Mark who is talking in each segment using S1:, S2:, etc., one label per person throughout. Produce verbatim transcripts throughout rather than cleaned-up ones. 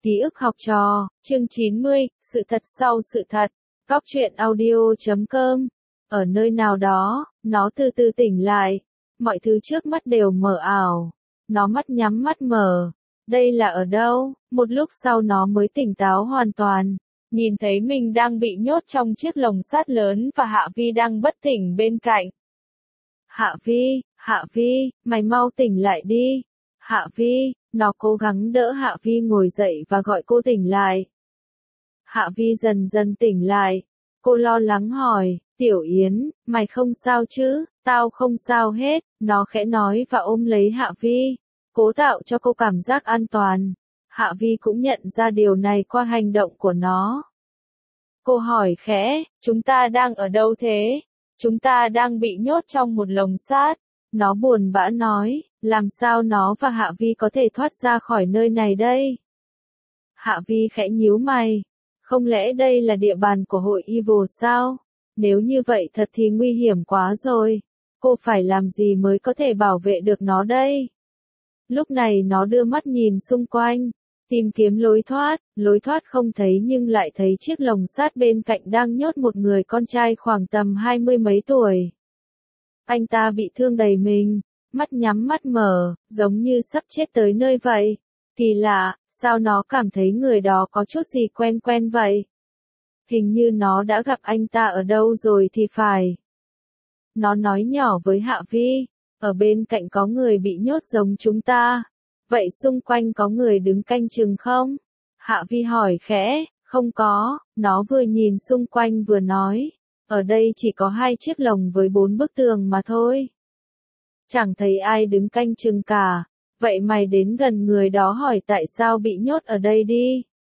S1: Ký ức học trò, chương chín mươi, sự thật sau sự thật. Góc truyện audio chấm com. Ở nơi nào đó, nó từ từ tỉnh lại. Mọi thứ trước mắt đều mờ ảo. Nó mắt nhắm mắt mở. Đây là ở đâu? Một lúc sau nó mới tỉnh táo hoàn toàn. Nhìn thấy mình đang bị nhốt trong chiếc lồng sắt lớn và Hạ Vi đang bất tỉnh bên cạnh. Hạ Vi, Hạ Vi, mày mau tỉnh lại đi. Hạ Vi, nó cố gắng đỡ Hạ Vi ngồi dậy và gọi cô tỉnh lại. Hạ Vi dần dần tỉnh lại. Cô lo lắng hỏi, Tiểu Yến, mày không sao chứ? Tao không sao hết, nó khẽ nói và ôm lấy Hạ Vi. Cố tạo cho cô cảm giác an toàn. Hạ Vi cũng nhận ra điều này qua hành động của nó. Cô hỏi khẽ, chúng ta đang ở đâu thế? Chúng ta đang bị nhốt trong một lồng sắt. Nó buồn bã nói, làm sao nó và Hạ Vi có thể thoát ra khỏi nơi này đây? Hạ Vi khẽ nhíu mày. Không lẽ đây là địa bàn của hội Evil sao? Nếu như vậy thật thì nguy hiểm quá rồi. Cô phải làm gì mới có thể bảo vệ được nó đây? Lúc này nó đưa mắt nhìn xung quanh, tìm kiếm lối thoát, lối thoát không thấy nhưng lại thấy chiếc lồng sắt bên cạnh đang nhốt một người con trai khoảng tầm hai mươi mấy tuổi. Anh ta bị thương đầy mình, mắt nhắm mắt mở, giống như sắp chết tới nơi vậy. Kỳ lạ, sao nó cảm thấy người đó có chút gì quen quen vậy? Hình như nó đã gặp anh ta ở đâu rồi thì phải. Nó nói nhỏ với Hạ Vi, ở bên cạnh có người bị nhốt giống chúng ta. Vậy xung quanh có người đứng canh chừng không? Hạ Vi hỏi khẽ, không có, nó vừa nhìn xung quanh vừa nói. Ở đây chỉ có hai chiếc lồng với bốn bức tường mà thôi. Chẳng thấy ai đứng canh chừng cả. Vậy mày đến gần người đó hỏi tại sao bị nhốt ở đây đi.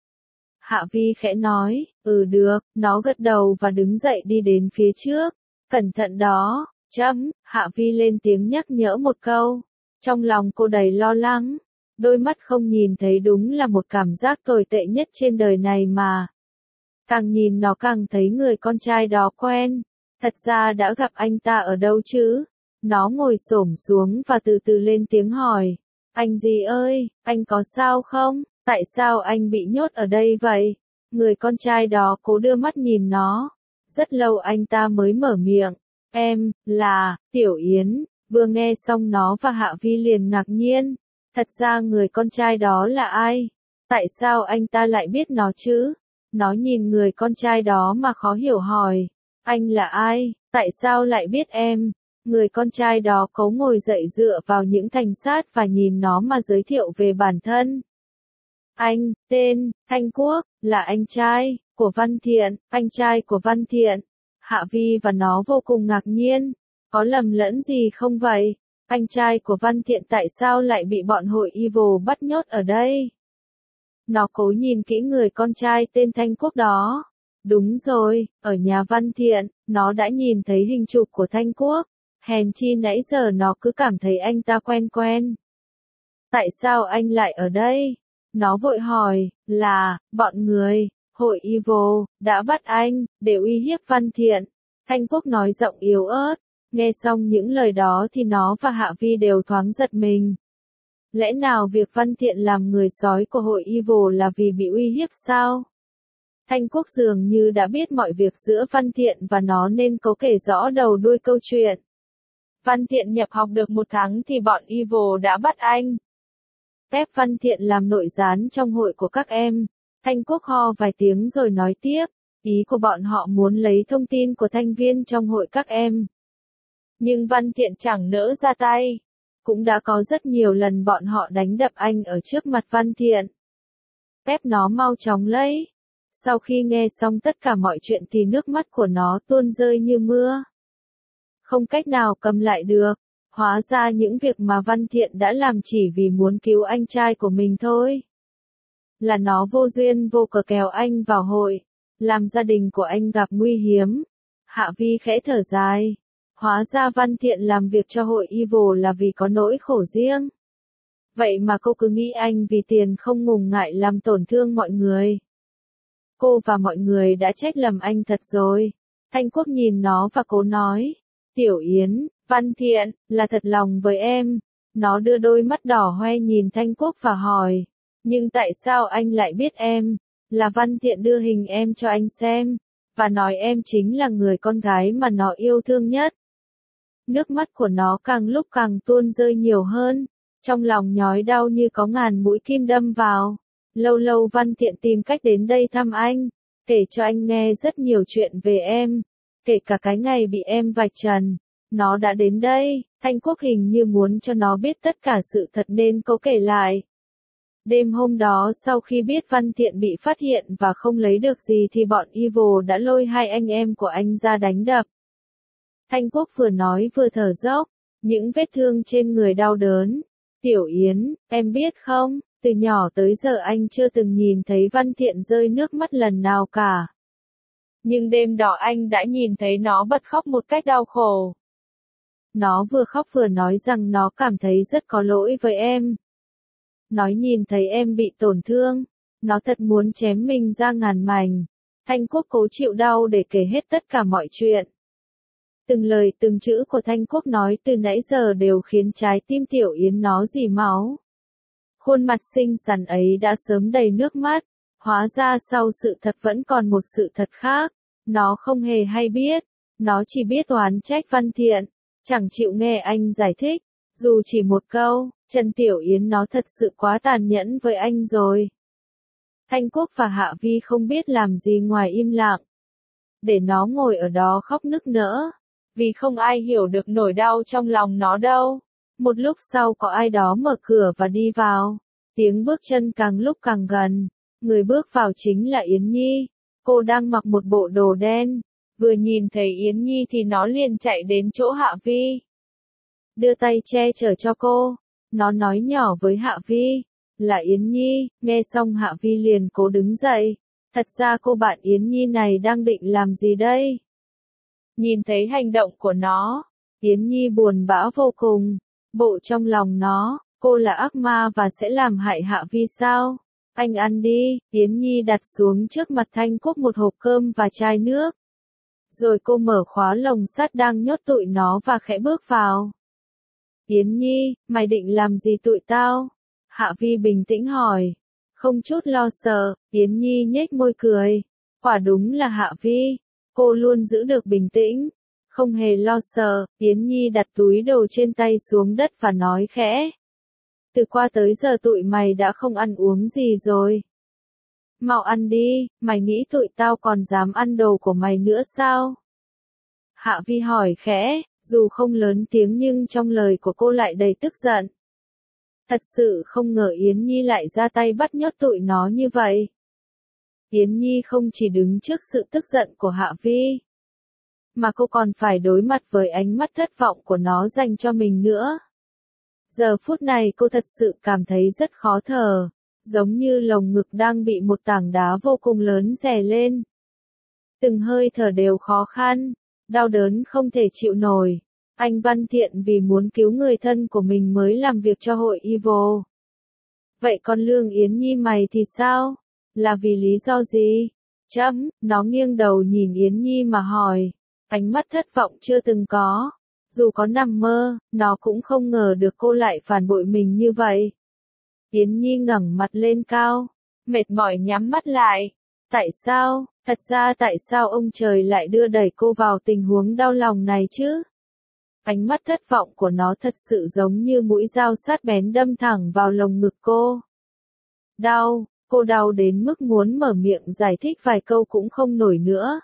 S1: Hạ Vi khẽ nói, ừ được, nó gật đầu và đứng dậy đi đến phía trước. Cẩn thận đó, chấm, Hạ Vi lên tiếng nhắc nhở một câu. Trong lòng cô đầy lo lắng. Đôi mắt không nhìn thấy đúng là một cảm giác tồi tệ nhất trên đời này mà. Càng nhìn nó càng thấy người con trai đó quen. Thật ra đã gặp anh ta ở đâu chứ? Nó ngồi xổm xuống và từ từ lên tiếng hỏi. Anh gì ơi, anh có sao không? Tại sao anh bị nhốt ở đây vậy? Người con trai đó cố đưa mắt nhìn nó. Rất lâu anh ta mới mở miệng. Em, là, Tiểu Yến. Vừa nghe xong nó và Hạ Vi liền ngạc nhiên. Thật ra người con trai đó là ai? Tại sao anh ta lại biết nó chứ? Nó nhìn người con trai đó mà khó hiểu hỏi. Anh là ai? Tại sao lại biết em? Người con trai đó cố ngồi dậy dựa vào những thành sát và nhìn nó mà giới thiệu về bản thân. Anh, tên, Thanh Quốc, là anh trai, của Văn Thiện, anh trai của Văn Thiện. Hạ Vi và nó vô cùng ngạc nhiên. Có lầm lẫn gì không vậy? Anh trai của Văn Thiện tại sao lại bị bọn hội Evil bắt nhốt ở đây? Nó cố nhìn kỹ người con trai tên Thanh Quốc đó. Đúng rồi, ở nhà Văn Thiện, nó đã nhìn thấy hình chụp của Thanh Quốc. Hèn chi nãy giờ nó cứ cảm thấy anh ta quen quen. Tại sao anh lại ở đây? Nó vội hỏi, là, bọn người, hội Evil, đã bắt anh, để uy hiếp Văn Thiện. Thanh Quốc nói giọng yếu ớt. Nghe xong những lời đó thì nó và Hạ Vi đều thoáng giật mình. Lẽ nào việc Văn Thiện làm người sói của hội Evil là vì bị uy hiếp sao? Thanh Quốc dường như đã biết mọi việc giữa Văn Thiện và nó nên cố kể rõ đầu đuôi câu chuyện. Văn Thiện nhập học được một tháng thì bọn Evil đã bắt anh. Ép Văn Thiện làm nội gián trong hội của các em. Thanh Quốc ho vài tiếng rồi nói tiếp. Ý của bọn họ muốn lấy thông tin của thành viên trong hội các em. Nhưng Văn Thiện chẳng nỡ ra tay. Cũng đã có rất nhiều lần bọn họ đánh đập anh ở trước mặt Văn Thiện. Ép nó mau chóng lấy. Sau khi nghe xong tất cả mọi chuyện thì nước mắt của nó tuôn rơi như mưa. Không cách nào cầm lại được. Hóa ra những việc mà Văn Thiện đã làm chỉ vì muốn cứu anh trai của mình thôi. Là nó vô duyên vô cớ kéo anh vào hội. Làm gia đình của anh gặp nguy hiểm. Hạ Vi khẽ thở dài. Hóa ra Văn Thiện làm việc cho hội Evil là vì có nỗi khổ riêng. Vậy mà cô cứ nghĩ anh vì tiền không ngùng ngại làm tổn thương mọi người. Cô và mọi người đã trách lầm anh thật rồi. Thanh Quốc nhìn nó và cố nói. Tiểu Yến, Văn Thiện, là thật lòng với em. Nó đưa đôi mắt đỏ hoe nhìn Thanh Quốc và hỏi. Nhưng tại sao anh lại biết em? Là Văn Thiện đưa hình em cho anh xem, và nói em chính là người con gái mà nó yêu thương nhất. Nước mắt của nó càng lúc càng tuôn rơi nhiều hơn, trong lòng nhói đau như có ngàn mũi kim đâm vào. Lâu lâu Văn Thiện tìm cách đến đây thăm anh, kể cho anh nghe rất nhiều chuyện về em, kể cả cái ngày bị em vạch trần. Nó đã đến đây, Thanh Quốc hình như muốn cho nó biết tất cả sự thật nên cô kể lại. Đêm hôm đó sau khi biết Văn Thiện bị phát hiện và không lấy được gì thì bọn Evil đã lôi hai anh em của anh ra đánh đập. Thanh Quốc vừa nói vừa thở dốc, những vết thương trên người đau đớn. Tiểu Yến, em biết không, từ nhỏ tới giờ anh chưa từng nhìn thấy Văn Thiện rơi nước mắt lần nào cả. Nhưng đêm đó anh đã nhìn thấy nó bật khóc một cách đau khổ. Nó vừa khóc vừa nói rằng nó cảm thấy rất có lỗi với em. Nói nhìn thấy em bị tổn thương, nó thật muốn chém mình ra ngàn mảnh. Thanh Quốc cố chịu đau để kể hết tất cả mọi chuyện. Từng lời từng chữ của Thanh Quốc nói từ nãy giờ đều khiến trái tim Tiểu Yến nó rỉ máu. Khuôn mặt xinh xắn ấy đã sớm đầy nước mắt, hóa ra sau sự thật vẫn còn một sự thật khác. Nó không hề hay biết, nó chỉ biết oán trách Văn Thiện, chẳng chịu nghe anh giải thích, dù chỉ một câu. Trần Tiểu Yến nó thật sự quá tàn nhẫn với anh rồi. Thanh Quốc và Hạ Vi không biết làm gì ngoài im lặng. Để nó ngồi ở đó khóc nức nở. Vì không ai hiểu được nỗi đau trong lòng nó đâu. Một lúc sau có ai đó mở cửa và đi vào. Tiếng bước chân càng lúc càng gần. Người bước vào chính là Yến Nhi. Cô đang mặc một bộ đồ đen. Vừa nhìn thấy Yến Nhi thì nó liền chạy đến chỗ Hạ Vi. Đưa tay che chở cho cô. Nó nói nhỏ với Hạ Vi, là Yến Nhi. Nghe xong Hạ Vi liền cố đứng dậy. Thật ra cô bạn Yến Nhi này đang định làm gì đây? Nhìn thấy hành động của nó, Yến Nhi buồn bã vô cùng. Bộ trong lòng nó, cô là ác ma và sẽ làm hại Hạ Vi sao? Anh ăn đi. Yến Nhi đặt xuống trước mặt Thanh Quốc một hộp cơm và chai nước. Rồi cô mở khóa lồng sắt đang nhốt tụi nó và khẽ bước vào. Yến Nhi, mày định làm gì tụi tao? Hạ Vi bình tĩnh hỏi. Không chút lo sợ, Yến Nhi nhếch môi cười. Quả đúng là Hạ Vi. Cô luôn giữ được bình tĩnh. Không hề lo sợ, Yến Nhi đặt túi đồ trên tay xuống đất và nói khẽ. Từ qua tới giờ tụi mày đã không ăn uống gì rồi. Mau ăn đi, mày nghĩ tụi tao còn dám ăn đồ của mày nữa sao? Hạ Vi hỏi khẽ. Dù không lớn tiếng nhưng trong lời của cô lại đầy tức giận. Thật sự không ngờ Yến Nhi lại ra tay bắt nhốt tụi nó như vậy. Yến Nhi không chỉ đứng trước sự tức giận của Hạ Vi, mà cô còn phải đối mặt với ánh mắt thất vọng của nó dành cho mình nữa. Giờ phút này cô thật sự cảm thấy rất khó thở, giống như lồng ngực đang bị một tảng đá vô cùng lớn đè lên. Từng hơi thở đều khó khăn. Đau đớn không thể chịu nổi. Anh Văn Thiện vì muốn cứu người thân của mình mới làm việc cho hội Evil. Vậy còn Lương Yến Nhi mày thì sao? Là vì lý do gì? Chấm, nó nghiêng đầu nhìn Yến Nhi mà hỏi. Ánh mắt thất vọng chưa từng có. Dù có nằm mơ, nó cũng không ngờ được cô lại phản bội mình như vậy. Yến Nhi ngẩng mặt lên cao. Mệt mỏi nhắm mắt lại. Tại sao? Thật ra tại sao ông trời lại đưa đẩy cô vào tình huống đau lòng này chứ? Ánh mắt thất vọng của nó thật sự giống như mũi dao sắc bén đâm thẳng vào lồng ngực cô. Đau, cô đau đến mức muốn mở miệng giải thích vài câu cũng không nổi nữa.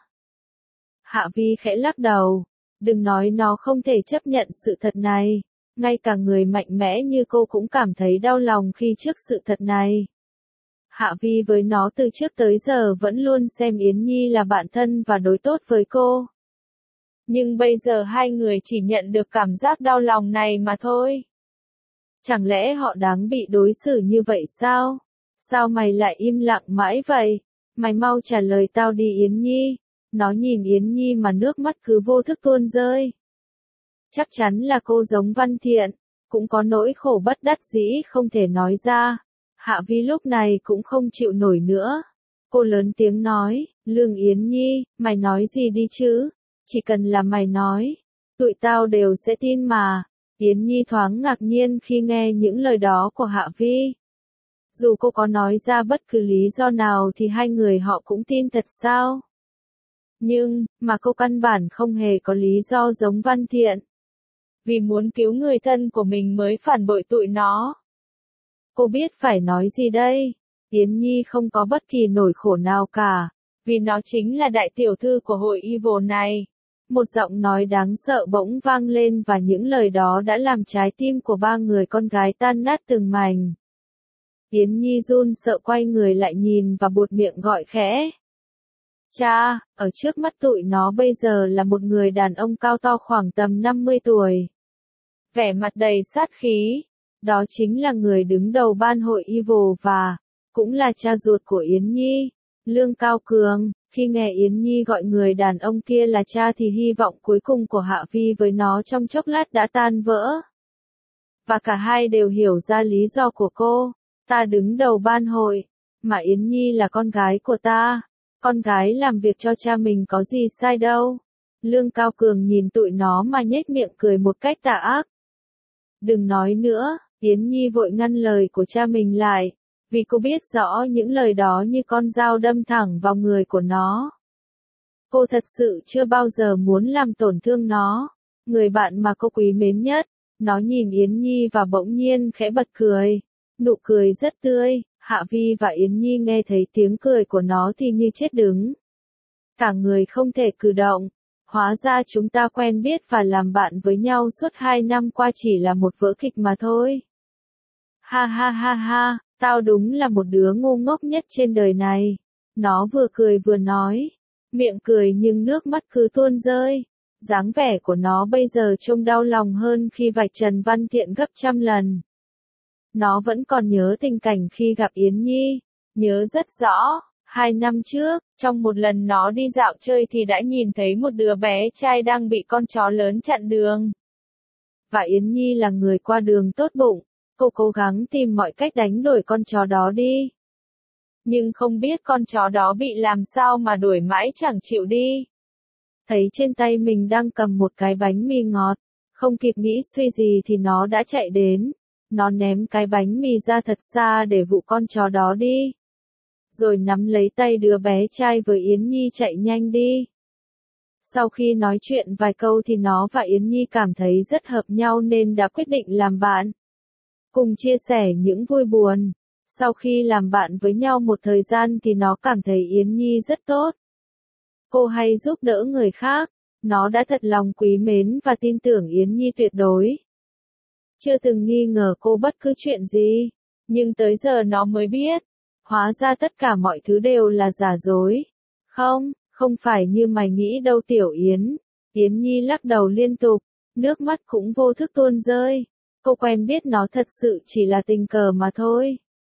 S1: Hạ Vi khẽ lắc đầu. Đừng nói nó không thể chấp nhận sự thật này. Ngay cả người mạnh mẽ như cô cũng cảm thấy đau lòng khi trước sự thật này. Hạ Vi với nó từ trước tới giờ vẫn luôn xem Yến Nhi là bạn thân và đối tốt với cô. Nhưng bây giờ hai người chỉ nhận được cảm giác đau lòng này mà thôi. Chẳng lẽ họ đáng bị đối xử như vậy sao? Sao mày lại im lặng mãi vậy? Mày mau trả lời tao đi Yến Nhi. Nó nhìn Yến Nhi mà nước mắt cứ vô thức tuôn rơi. Chắc chắn là cô giống Văn Thiện, cũng có nỗi khổ bất đắc dĩ không thể nói ra. Hạ Vi lúc này cũng không chịu nổi nữa. Cô lớn tiếng nói, Lương Yến Nhi, mày nói gì đi chứ? Chỉ cần là mày nói, tụi tao đều sẽ tin mà. Yến Nhi thoáng ngạc nhiên khi nghe những lời đó của Hạ Vi. Dù cô có nói ra bất cứ lý do nào thì hai người họ cũng tin thật sao? Nhưng, mà cô căn bản không hề có lý do giống Văn Thiện. Vì muốn cứu người thân của mình mới phản bội tụi nó. Cô biết phải nói gì đây? Yến Nhi không có bất kỳ nỗi khổ nào cả. Vì nó chính là đại tiểu thư của hội Evil này. Một giọng nói đáng sợ bỗng vang lên và những lời đó đã làm trái tim của ba người con gái tan nát từng mảnh. Yến Nhi run sợ quay người lại nhìn và buột miệng gọi khẽ. Cha, ở trước mắt tụi nó bây giờ là một người đàn ông cao to khoảng tầm năm mươi tuổi. Vẻ mặt đầy sát khí. Đó chính là người đứng đầu ban hội Evil và cũng là cha ruột của Yến Nhi, Lương Cao Cường. Khi nghe Yến Nhi gọi người đàn ông kia là cha thì hy vọng cuối cùng của Hạ Vi với nó trong chốc lát đã tan vỡ. Và cả hai đều hiểu ra lý do của cô. Ta đứng đầu ban hội, mà Yến Nhi là con gái của ta. Con gái làm việc cho cha mình có gì sai đâu. Lương Cao Cường nhìn tụi nó mà nhếch miệng cười một cách tà ác. Đừng nói nữa, Yến Nhi vội ngăn lời của cha mình lại. Vì cô biết rõ những lời đó như con dao đâm thẳng vào người của nó. Cô thật sự chưa bao giờ muốn làm tổn thương nó. Người bạn mà cô quý mến nhất. Nó nhìn Yến Nhi và bỗng nhiên khẽ bật cười. Nụ cười rất tươi. Hạ Vi và Yến Nhi nghe thấy tiếng cười của nó thì như chết đứng. Cả người không thể cử động. Hóa ra chúng ta quen biết và làm bạn với nhau suốt hai năm qua chỉ là một vở kịch mà thôi. Ha ha ha ha, tao đúng là một đứa ngu ngốc nhất trên đời này. Nó vừa cười vừa nói. Miệng cười nhưng nước mắt cứ tuôn rơi. Dáng vẻ của nó bây giờ trông đau lòng hơn khi vạch trần Văn Thiện gấp trăm lần. Nó vẫn còn nhớ tình cảnh khi gặp Yến Nhi. Nhớ rất rõ. Hai năm trước, trong một lần nó đi dạo chơi thì đã nhìn thấy một đứa bé trai đang bị con chó lớn chặn đường. Và Yến Nhi là người qua đường tốt bụng. Cô cố gắng tìm mọi cách đánh đuổi con chó đó đi. Nhưng không biết con chó đó bị làm sao mà đuổi mãi chẳng chịu đi. Thấy trên tay mình đang cầm một cái bánh mì ngọt. Không kịp nghĩ suy gì thì nó đã chạy đến. Nó ném cái bánh mì ra thật xa để vụ con chó đó đi. Rồi nắm lấy tay đứa bé trai với Yến Nhi chạy nhanh đi. Sau khi nói chuyện vài câu thì nó và Yến Nhi cảm thấy rất hợp nhau nên đã quyết định làm bạn. Cùng chia sẻ những vui buồn. Sau khi làm bạn với nhau một thời gian thì nó cảm thấy Yến Nhi rất tốt. Cô hay giúp đỡ người khác. Nó đã thật lòng quý mến và tin tưởng Yến Nhi tuyệt đối. Chưa từng nghi ngờ cô bất cứ chuyện gì. Nhưng tới giờ nó mới biết. Hóa ra tất cả mọi thứ đều là giả dối. Không, không phải như mày nghĩ đâu Tiểu Yến. Yến Nhi lắc đầu liên tục. Nước mắt cũng vô thức tuôn rơi. Cô quen biết nó thật sự chỉ là tình cờ mà thôi.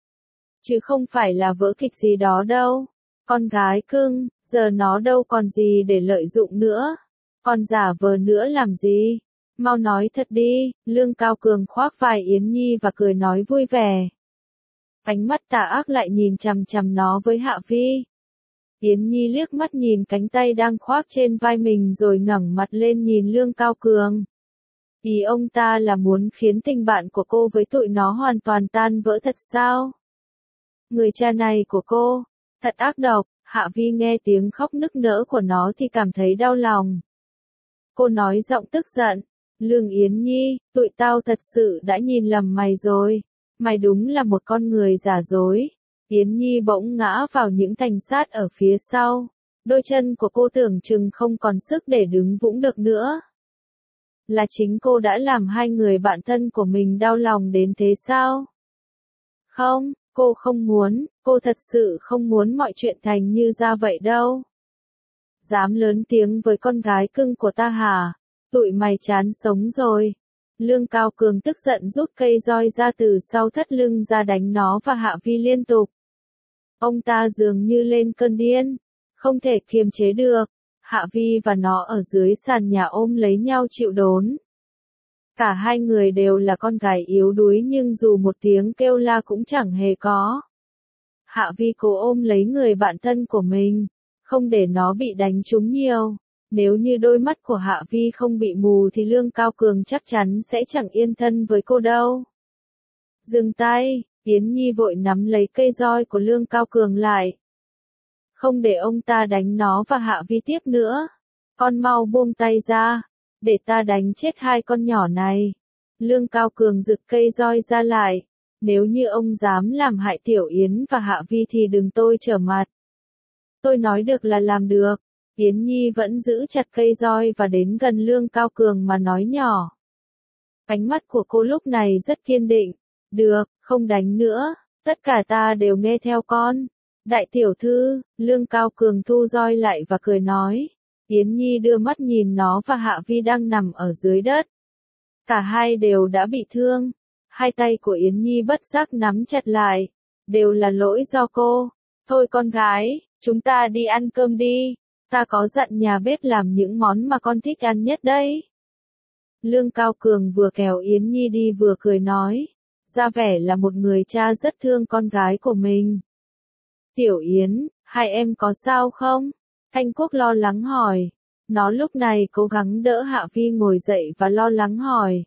S1: Chứ không phải là vở kịch gì đó đâu. Con gái cưng, giờ nó đâu còn gì để lợi dụng nữa. Còn giả vờ nữa làm gì? Mau nói thật đi. Lương Cao Cường khoác vai Yến Nhi và cười nói vui vẻ. Ánh mắt tà ác lại nhìn chằm chằm nó với Hạ Vi. Yến Nhi liếc mắt nhìn cánh tay đang khoác trên vai mình rồi ngẩng mặt lên nhìn Lương Cao Cường. Ý ông ta là muốn khiến tình bạn của cô với tụi nó hoàn toàn tan vỡ thật sao? Người cha này của cô, thật ác độc. Hạ Vi nghe tiếng khóc nức nở của nó thì cảm thấy đau lòng. Cô nói giọng tức giận. Lương Yến Nhi, tụi tao thật sự đã nhìn lầm mày rồi. Mày đúng là một con người giả dối. Yến Nhi bỗng ngã vào những thanh sát ở phía sau. Đôi chân của cô tưởng chừng không còn sức để đứng vững được nữa. Là chính cô đã làm hai người bạn thân của mình đau lòng đến thế sao? Không, cô không muốn, cô thật sự không muốn mọi chuyện thành như ra vậy đâu. Dám lớn tiếng với con gái cưng của ta hả? Tụi mày chán sống rồi. Lương Cao Cường tức giận rút cây roi ra từ sau thắt lưng ra đánh nó và Hạ Vi liên tục. Ông ta dường như lên cơn điên, không thể kiềm chế được. Hạ Vi và nó ở dưới sàn nhà ôm lấy nhau chịu đốn. Cả hai người đều là con gái yếu đuối nhưng dù một tiếng kêu la cũng chẳng hề có. Hạ Vi cố ôm lấy người bạn thân của mình, không để nó bị đánh trúng nhiều. Nếu như đôi mắt của Hạ Vi không bị mù thì Lương Cao Cường chắc chắn sẽ chẳng yên thân với cô đâu. Dừng tay, Yến Nhi vội nắm lấy cây roi của Lương Cao Cường lại. Không để ông ta đánh nó và Hạ Vi tiếp nữa. Con mau buông tay ra, để ta đánh chết hai con nhỏ này. Lương Cao Cường giựt cây roi ra lại. Nếu như ông dám làm hại Tiểu Yến và Hạ Vi thì đừng tôi trở mặt. Tôi nói được là làm được. Yến Nhi vẫn giữ chặt cây roi và đến gần Lương Cao Cường mà nói nhỏ. Ánh mắt của cô lúc này rất kiên định. Được, không đánh nữa, tất cả ta đều nghe theo con. Đại tiểu thư, Lương Cao Cường thu roi lại và cười nói. Yến Nhi đưa mắt nhìn nó và Hạ Vi đang nằm ở dưới đất. Cả hai đều đã bị thương. Hai tay của Yến Nhi bất giác nắm chặt lại. Đều là lỗi do cô. Thôi con gái, chúng ta đi ăn cơm đi. Ta có dặn nhà bếp làm những món mà con thích ăn nhất đấy. Lương Cao Cường vừa kéo Yến Nhi đi vừa cười nói. Ra vẻ là một người cha rất thương con gái của mình. Tiểu Yến, hai em có sao không? Thanh Quốc lo lắng hỏi. Nó lúc này cố gắng đỡ Hạ Vi ngồi dậy và lo lắng hỏi.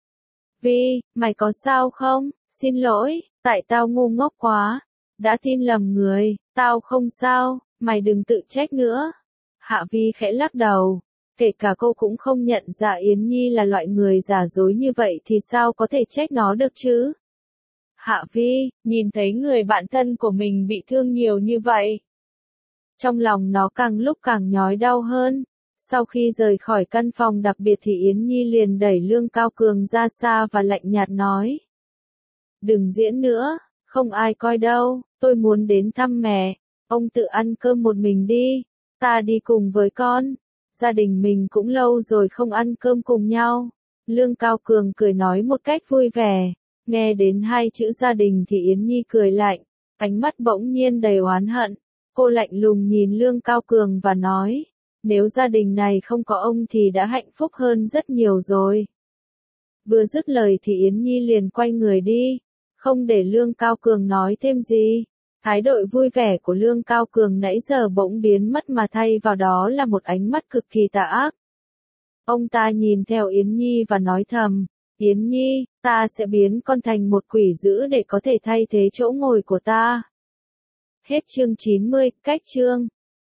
S1: Vi, mày có sao không? Xin lỗi, tại tao ngu ngốc quá. Đã tin lầm người, tao không sao, mày đừng tự trách nữa. Hạ Vi khẽ lắc đầu. Kể cả cô cũng không nhận ra Yến Nhi là loại người giả dối như vậy thì sao có thể trách nó được chứ? Hạ Vi, nhìn thấy người bạn thân của mình bị thương nhiều như vậy. Trong lòng nó càng lúc càng nhói đau hơn. Sau khi rời khỏi căn phòng đặc biệt thì Yến Nhi liền đẩy Lương Cao Cường ra xa và lạnh nhạt nói. Đừng diễn nữa, không ai coi đâu, tôi muốn đến thăm mẹ. Ông tự ăn cơm một mình đi, ta đi cùng với con. Gia đình mình cũng lâu rồi không ăn cơm cùng nhau. Lương Cao Cường cười nói một cách vui vẻ. Nghe đến hai chữ gia đình thì Yến Nhi cười lạnh, ánh mắt bỗng nhiên đầy oán hận. Cô lạnh lùng nhìn Lương Cao Cường và nói, nếu gia đình này không có ông thì đã hạnh phúc hơn rất nhiều rồi. Vừa dứt lời thì Yến Nhi liền quay người đi, không để Lương Cao Cường nói thêm gì. Thái độ vui vẻ của Lương Cao Cường nãy giờ bỗng biến mất mà thay vào đó là một ánh mắt cực kỳ tà ác. Ông ta nhìn theo Yến Nhi và nói thầm, Yến Nhi, ta sẽ biến con thành một quỷ dữ để có thể thay thế chỗ ngồi của ta. Hết chương chín mươi, cách chương.